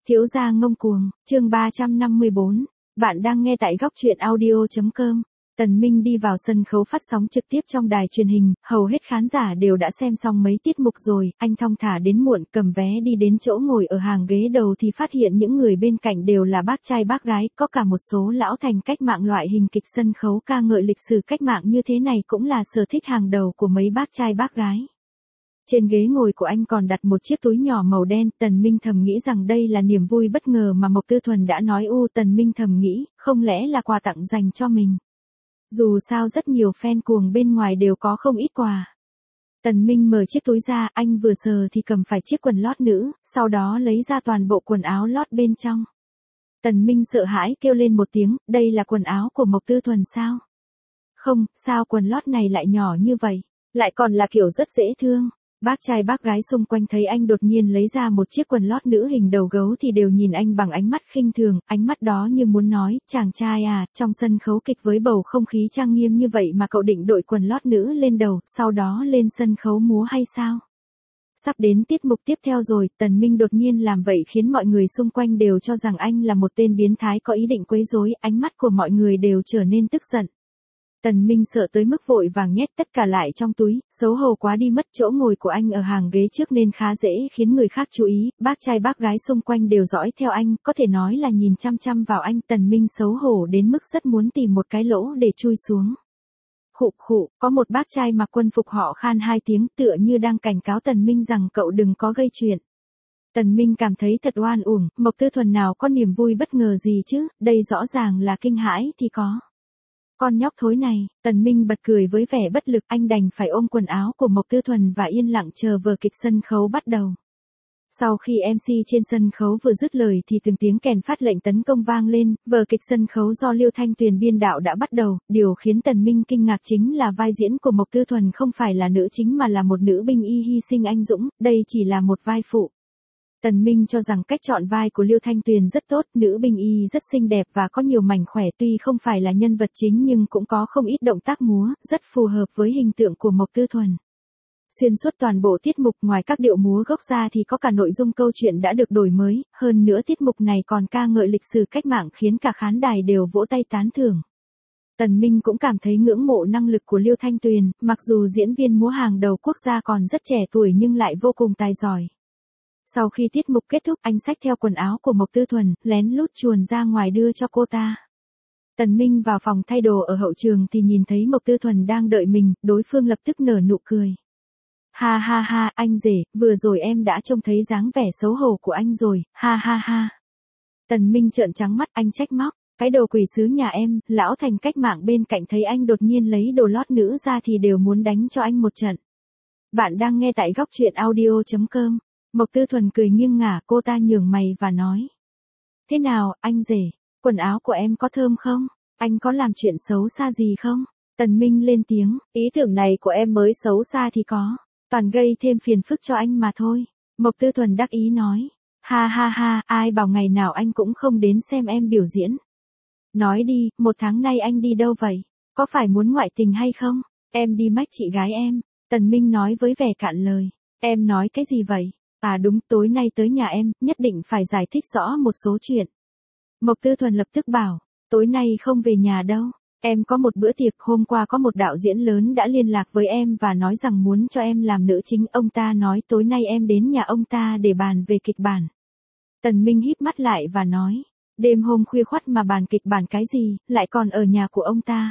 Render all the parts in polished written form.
Thiếu gia ngông cuồng, chương 354. Bạn đang nghe tại góc truyện audio.com. Tần Minh đi vào sân khấu phát sóng trực tiếp trong đài truyền hình, hầu hết khán giả đều đã xem xong mấy tiết mục rồi, anh thong thả đến muộn, cầm vé đi đến chỗ ngồi ở hàng ghế đầu thì phát hiện những người bên cạnh đều là bác trai bác gái, có cả một số lão thành cách mạng loại hình kịch sân khấu ca ngợi lịch sử cách mạng như thế này cũng là sở thích hàng đầu của mấy bác trai bác gái. Trên ghế ngồi của anh còn đặt một chiếc túi nhỏ màu đen, Tần Minh thầm nghĩ rằng đây là niềm vui bất ngờ mà Mộc Tư Thuần đã nói Tần Minh thầm nghĩ, không lẽ là quà tặng dành cho mình. Dù sao rất nhiều fan cuồng bên ngoài đều có không ít quà. Tần Minh mở chiếc túi ra, anh vừa sờ thì cầm phải chiếc quần lót nữ, sau đó lấy ra toàn bộ quần áo lót bên trong. Tần Minh sợ hãi kêu lên một tiếng, đây là quần áo của Mộc Tư Thuần sao? Không, sao quần lót này lại nhỏ như vậy, lại còn là kiểu rất dễ thương. Bác trai bác gái xung quanh thấy anh đột nhiên lấy ra một chiếc quần lót nữ hình đầu gấu thì đều nhìn anh bằng ánh mắt khinh thường, ánh mắt đó như muốn nói, chàng trai à, trong sân khấu kịch với bầu không khí trang nghiêm như vậy mà cậu định đội quần lót nữ lên đầu, sau đó lên sân khấu múa hay sao? Sắp đến tiết mục tiếp theo rồi, Tần Minh đột nhiên làm vậy khiến mọi người xung quanh đều cho rằng anh là một tên biến thái có ý định quấy rối, ánh mắt của mọi người đều trở nên tức giận. Tần Minh sợ tới mức vội vàng nhét tất cả lại trong túi, xấu hổ quá đi mất. Chỗ ngồi của anh ở hàng ghế trước nên khá dễ khiến người khác chú ý, bác trai bác gái xung quanh đều dõi theo anh, có thể nói là nhìn chăm chăm vào anh. Tần Minh xấu hổ đến mức rất muốn tìm một cái lỗ để chui xuống. Khụ khụ, có một bác trai mặc quân phục họ khan hai tiếng tựa như đang cảnh cáo Tần Minh rằng cậu đừng có gây chuyện. Tần Minh cảm thấy thật oan uổng, Mộc Tư Thuần nào có niềm vui bất ngờ gì chứ, đây rõ ràng là kinh hãi thì có. Con nhóc thối này, Tần Minh bật cười với vẻ bất lực, anh đành phải ôm quần áo của Mộc Tư Thuần và yên lặng chờ vở kịch sân khấu bắt đầu. Sau khi MC trên sân khấu vừa dứt lời thì từng tiếng kèn phát lệnh tấn công vang lên, vở kịch sân khấu do Liêu Thanh Tuyền biên đạo đã bắt đầu, điều khiến Tần Minh kinh ngạc chính là vai diễn của Mộc Tư Thuần không phải là nữ chính mà là một nữ binh y hy sinh anh dũng, đây chỉ là một vai phụ. Tần Minh cho rằng cách chọn vai của Liêu Thanh Tuyền rất tốt, nữ binh y rất xinh đẹp và có nhiều mảnh khỏe, tuy không phải là nhân vật chính nhưng cũng có không ít động tác múa, rất phù hợp với hình tượng của Mộc Tư Thuần. Xuyên suốt toàn bộ tiết mục ngoài các điệu múa gốc ra thì có cả nội dung câu chuyện đã được đổi mới, hơn nữa tiết mục này còn ca ngợi lịch sử cách mạng khiến cả khán đài đều vỗ tay tán thưởng. Tần Minh cũng cảm thấy ngưỡng mộ năng lực của Liêu Thanh Tuyền, mặc dù diễn viên múa hàng đầu quốc gia còn rất trẻ tuổi nhưng lại vô cùng tài giỏi. Sau khi tiết mục kết thúc, anh xách theo quần áo của Mộc Tư Thuần, lén lút chuồn ra ngoài đưa cho cô ta. Tần Minh vào phòng thay đồ ở hậu trường thì nhìn thấy Mộc Tư Thuần đang đợi mình, đối phương lập tức nở nụ cười. Ha ha ha, anh rể, vừa rồi em đã trông thấy dáng vẻ xấu hổ của anh rồi, ha ha ha. Tần Minh trợn trắng mắt, anh trách móc, cái đồ quỷ sứ nhà em, lão thành cách mạng bên cạnh thấy anh đột nhiên lấy đồ lót nữ ra thì đều muốn đánh cho anh một trận. Bạn đang nghe tại góc truyện audio.com. Mộc Tư Thuần cười nghiêng ngả, cô ta nhướng mày và nói. Thế nào, anh rể, quần áo của em có thơm không? Anh có làm chuyện xấu xa gì không? Tần Minh lên tiếng, ý tưởng này của em mới xấu xa thì có, toàn gây thêm phiền phức cho anh mà thôi. Mộc Tư Thuần đắc ý nói. Ha ha ha, ai bảo ngày nào anh cũng không đến xem em biểu diễn. Nói đi, 1 tháng nay anh đi đâu vậy? Có phải muốn ngoại tình hay không? Em đi mách chị gái em. Tần Minh nói với vẻ cạn lời. Em nói cái gì vậy? À đúng, tối nay tới nhà em, nhất định phải giải thích rõ một số chuyện. Mộc Tư Thuần lập tức bảo, tối nay không về nhà đâu. Em có một bữa tiệc, hôm qua có một đạo diễn lớn đã liên lạc với em và nói rằng muốn cho em làm nữ chính. Ông ta nói tối nay em đến nhà ông ta để bàn về kịch bản. Tần Minh híp mắt lại và nói, đêm hôm khuya khoắt mà bàn kịch bản cái gì, lại còn ở nhà của ông ta.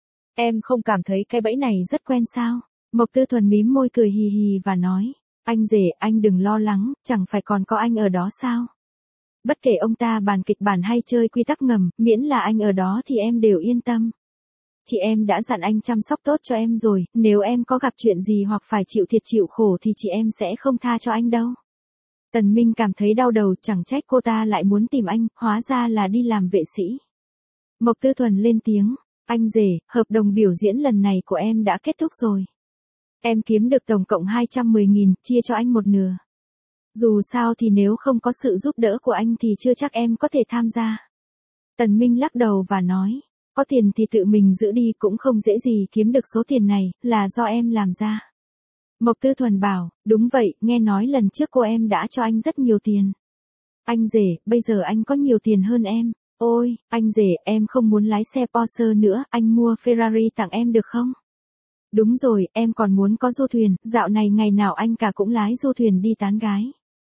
Em không cảm thấy cái bẫy này rất quen sao? Mộc Tư Thuần mím môi cười hì hì và nói. Anh rể, anh đừng lo lắng, chẳng phải còn có anh ở đó sao? Bất kể ông ta bàn kịch bản hay chơi quy tắc ngầm, miễn là anh ở đó thì em đều yên tâm. Chị em đã dặn anh chăm sóc tốt cho em rồi, nếu em có gặp chuyện gì hoặc phải chịu thiệt chịu khổ thì chị em sẽ không tha cho anh đâu. Tần Minh cảm thấy đau đầu, chẳng trách cô ta lại muốn tìm anh, hóa ra là đi làm vệ sĩ. Mộc Tư Thuần lên tiếng, anh rể, hợp đồng biểu diễn lần này của em đã kết thúc rồi. Em kiếm được tổng cộng 210.000, chia cho anh 1/2. Dù sao thì nếu không có sự giúp đỡ của anh thì chưa chắc em có thể tham gia. Tần Minh lắc đầu và nói, có tiền thì tự mình giữ đi, cũng không dễ gì kiếm được số tiền này, là do em làm ra. Mộc Tư Thuần bảo, đúng vậy, nghe nói lần trước cô em đã cho anh rất nhiều tiền. Anh rể, bây giờ anh có nhiều tiền hơn em. Ôi, anh rể, em không muốn lái xe Porsche nữa, anh mua Ferrari tặng em được không? Đúng rồi, em còn muốn có du thuyền, dạo này ngày nào anh cả cũng lái du thuyền đi tán gái.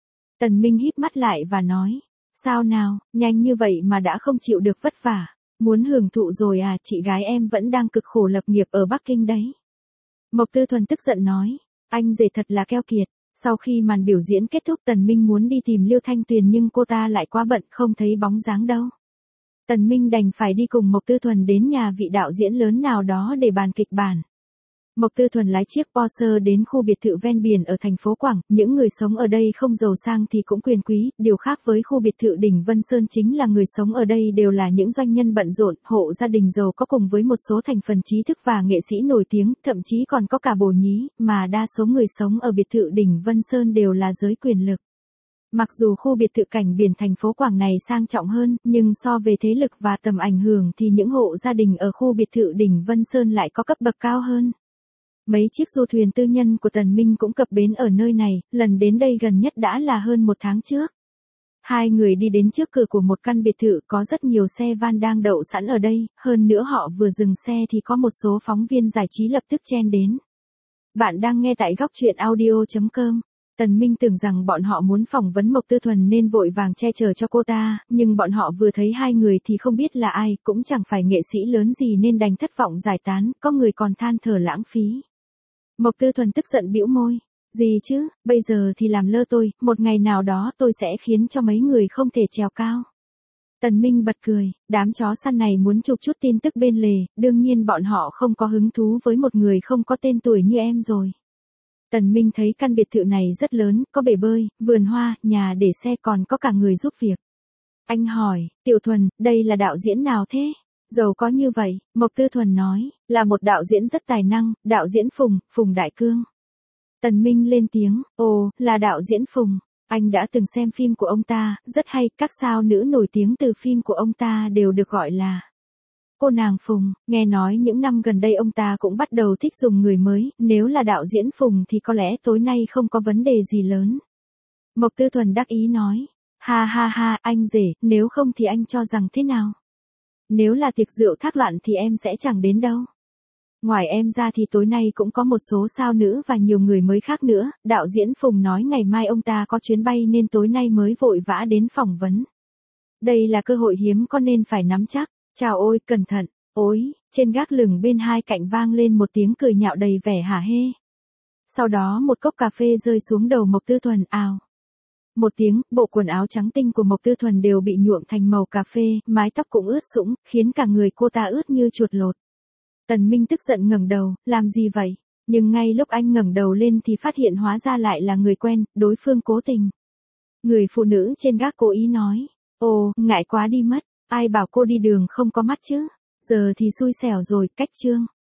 Tần Minh híp mắt lại và nói, sao nào, nhanh như vậy mà đã không chịu được vất vả. Muốn hưởng thụ rồi à, chị gái em vẫn đang cực khổ lập nghiệp ở Bắc Kinh đấy. Mộc Tư Thuần tức giận nói, anh rể thật là keo kiệt. Sau khi màn biểu diễn kết thúc Tần Minh muốn đi tìm Liêu Thanh Tuyền nhưng cô ta lại quá bận không thấy bóng dáng đâu. Tần Minh đành phải đi cùng Mộc Tư Thuần đến nhà vị đạo diễn lớn nào đó để bàn kịch bản. Mộc Tư Thuần lái chiếc Porsche đến khu biệt thự ven biển ở thành phố Quảng, những người sống ở đây không giàu sang thì cũng quyền quý, điều khác với khu biệt thự đỉnh Vân Sơn chính là người sống ở đây đều là những doanh nhân bận rộn, hộ gia đình giàu có cùng với một số thành phần trí thức và nghệ sĩ nổi tiếng, thậm chí còn có cả bồ nhí, mà đa số người sống ở biệt thự đỉnh Vân Sơn đều là giới quyền lực. Mặc dù khu biệt thự cảnh biển thành phố Quảng này sang trọng hơn, nhưng so về thế lực và tầm ảnh hưởng thì những hộ gia đình ở khu biệt thự đỉnh Vân Sơn lại có cấp bậc cao hơn. Mấy chiếc du thuyền tư nhân của Tần Minh cũng cập bến ở nơi này, lần đến đây gần nhất đã là hơn một tháng trước. Hai người đi đến trước cửa của một căn biệt thự có rất nhiều xe van đang đậu sẵn ở đây, hơn nữa họ vừa dừng xe thì có một số phóng viên giải trí lập tức chen đến. Bạn đang nghe tại góc truyện audio.com. Tần Minh tưởng rằng bọn họ muốn phỏng vấn Mộc Tư Thuần nên vội vàng che chở cho cô ta, nhưng bọn họ vừa thấy hai người thì không biết là ai, cũng chẳng phải nghệ sĩ lớn gì nên đành thất vọng giải tán, có người còn than thở lãng phí. Mộc Tư Thuần tức giận bĩu môi, gì chứ, bây giờ thì làm lơ tôi, một ngày nào đó tôi sẽ khiến cho mấy người không thể trèo cao. Tần Minh bật cười, đám chó săn này muốn chụp chút tin tức bên lề, đương nhiên bọn họ không có hứng thú với một người không có tên tuổi như em rồi. Tần Minh thấy căn biệt thự này rất lớn, có bể bơi, vườn hoa, nhà để xe còn có cả người giúp việc. Anh hỏi, Tiểu Thuần, đây là đạo diễn nào thế? Giàu có như vậy, Mộc Tư Thuần nói, là một đạo diễn rất tài năng, đạo diễn Phùng Đại Cương. Tần Minh lên tiếng, ồ, là đạo diễn Phùng, anh đã từng xem phim của ông ta, rất hay, các sao nữ nổi tiếng từ phim của ông ta đều được gọi là cô nàng Phùng, nghe nói những năm gần đây ông ta cũng bắt đầu thích dùng người mới, nếu là đạo diễn Phùng thì có lẽ tối nay không có vấn đề gì lớn. Mộc Tư Thuần đắc ý nói, ha ha ha, anh rể, nếu không thì anh cho rằng thế nào? Nếu là tiệc rượu thác loạn thì em sẽ chẳng đến đâu. Ngoài em ra thì tối nay cũng có một số sao nữ và nhiều người mới khác nữa, đạo diễn Phùng nói ngày mai ông ta có chuyến bay nên tối nay mới vội vã đến phỏng vấn. Đây là cơ hội hiếm có nên phải nắm chắc, chào ôi, cẩn thận, ôi, trên gác lửng bên hai cạnh vang lên một tiếng cười nhạo đầy vẻ hả hê. Sau đó một cốc cà phê rơi xuống đầu Mộc Tư Thuần, ào. Một tiếng, bộ quần áo trắng tinh của Mộc Tư Thuần đều bị nhuộm thành màu cà phê, mái tóc cũng ướt sũng, khiến cả người cô ta ướt như chuột lột. Tần Minh tức giận ngẩng đầu, làm gì vậy? Nhưng ngay lúc anh ngẩng đầu lên thì phát hiện hóa ra lại là người quen, đối phương cố tình. Người phụ nữ trên gác cố ý nói, ồ, ngại quá đi mất, ai bảo cô đi đường không có mắt chứ? Giờ thì xui xẻo rồi, cách chương.